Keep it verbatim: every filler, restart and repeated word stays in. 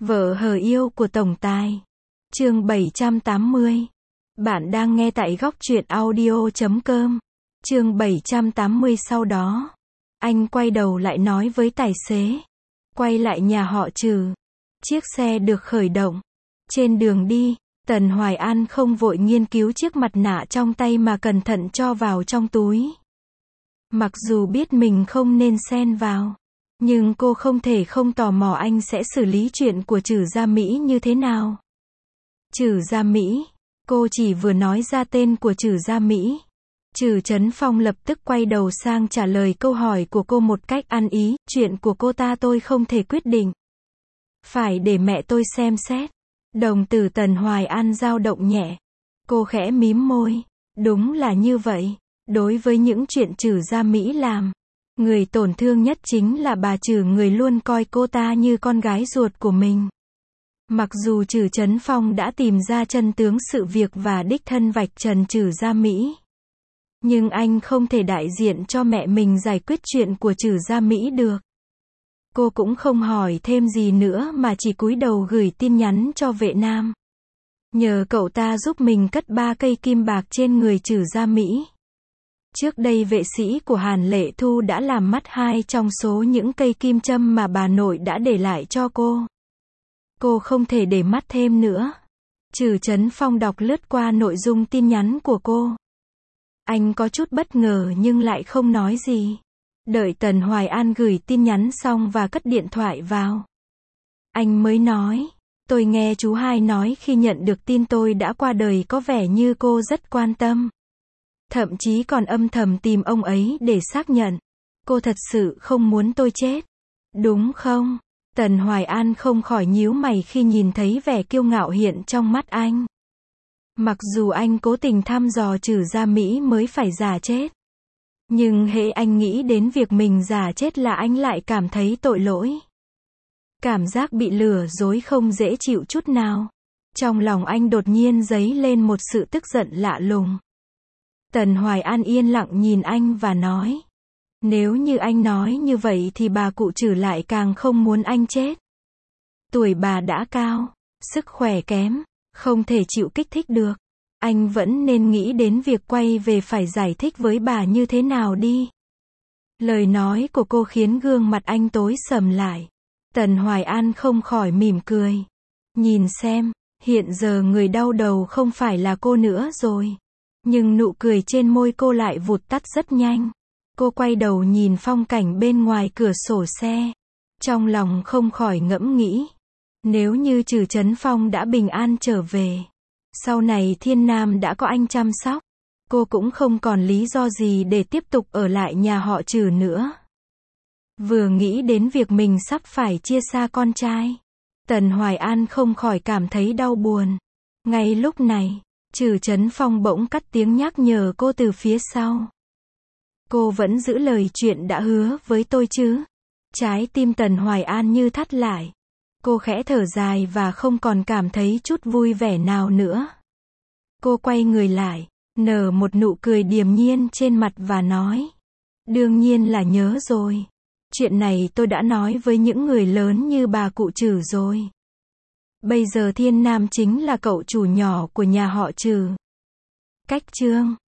Vợ hờ yêu của tổng tài. Chương bảy trăm tám mươi. Bạn đang nghe tại góc truyện audio chấm com. Chương bảy trăm tám mươi. Sau đó, anh quay đầu lại nói với tài xế, quay lại nhà họ Trừ. Chiếc xe được khởi động. Trên đường đi, Tần Hoài An không vội nghiên cứu chiếc mặt nạ trong tay mà cẩn thận cho vào trong túi. Mặc dù biết mình không nên xen vào, nhưng cô không thể không tò mò anh sẽ xử lý chuyện của Trừ Gia Mỹ như thế nào. Trừ Gia Mỹ, cô chỉ vừa nói ra tên của Trừ Gia Mỹ. Trừ Chấn Phong lập tức quay đầu sang trả lời câu hỏi của cô một cách ăn ý, chuyện của cô ta tôi không thể quyết định. Phải để mẹ tôi xem xét. Đồng tử Tần Hoài An dao động nhẹ. Cô khẽ mím môi. Đúng là như vậy. Đối với những chuyện Trừ Gia Mỹ làm, người tổn thương nhất chính là bà Trừ, người luôn coi cô ta như con gái ruột của mình. Mặc dù Trừ Chấn Phong đã tìm ra chân tướng sự việc và đích thân vạch trần Trừ Gia Mỹ, nhưng anh không thể đại diện cho mẹ mình giải quyết chuyện của Trừ Gia Mỹ được. Cô cũng không hỏi thêm gì nữa mà chỉ cúi đầu gửi tin nhắn cho Vệ Nam, nhờ cậu ta giúp mình cất ba cây kim bạc trên người Trừ Gia Mỹ. Trước đây vệ sĩ của Hàn Lệ Thu đã làm mất hai trong số những cây kim châm mà bà nội đã để lại cho cô. Cô không thể để mất thêm nữa. Trừ Chấn Phong đọc lướt qua nội dung tin nhắn của cô. Anh có chút bất ngờ nhưng lại không nói gì. Đợi Tần Hoài An gửi tin nhắn xong và cất điện thoại vào, anh mới nói, tôi nghe chú hai nói khi nhận được tin tôi đã qua đời có vẻ như cô rất quan tâm. Thậm chí còn âm thầm tìm ông ấy để xác nhận. Cô thật sự không muốn tôi chết, đúng không? Tần Hoài An không khỏi nhíu mày khi nhìn thấy vẻ kiêu ngạo hiện trong mắt anh. Mặc dù anh cố tình thăm dò Trừ Gia Mỹ mới phải giả chết, nhưng hễ anh nghĩ đến việc mình giả chết là anh lại cảm thấy tội lỗi. Cảm giác bị lừa dối không dễ chịu chút nào. Trong lòng anh đột nhiên dấy lên một sự tức giận lạ lùng. Tần Hoài An yên lặng nhìn anh và nói, nếu như anh nói như vậy thì bà cụ Trừ lại càng không muốn anh chết. Tuổi bà đã cao, sức khỏe kém, không thể chịu kích thích được. Anh vẫn nên nghĩ đến việc quay về phải giải thích với bà như thế nào đi. Lời nói của cô khiến gương mặt anh tối sầm lại. Tần Hoài An không khỏi mỉm cười. Nhìn xem, hiện giờ người đau đầu không phải là cô nữa rồi. Nhưng nụ cười trên môi cô lại vụt tắt rất nhanh. Cô quay đầu nhìn phong cảnh bên ngoài cửa sổ xe. Trong lòng không khỏi ngẫm nghĩ. Nếu như Trừ Chấn Phong đã bình an trở về, sau này Thiên Nam đã có anh chăm sóc, cô cũng không còn lý do gì để tiếp tục ở lại nhà họ Trừ nữa. Vừa nghĩ đến việc mình sắp phải chia xa con trai, Tần Hoài An không khỏi cảm thấy đau buồn. Ngay lúc này, Trừ Chấn Phong bỗng cắt tiếng nhắc nhở cô từ phía sau. Cô vẫn giữ lời chuyện đã hứa với tôi chứ? Trái tim Tần Hoài An như thắt lại. Cô khẽ thở dài và không còn cảm thấy chút vui vẻ nào nữa. Cô quay người lại, nở một nụ cười điềm nhiên trên mặt và nói, đương nhiên là nhớ rồi. Chuyện này tôi đã nói với những người lớn như bà cụ Trừ rồi. Bây giờ Thiên Nam chính là cậu chủ nhỏ của nhà họ Trừ. Cách chương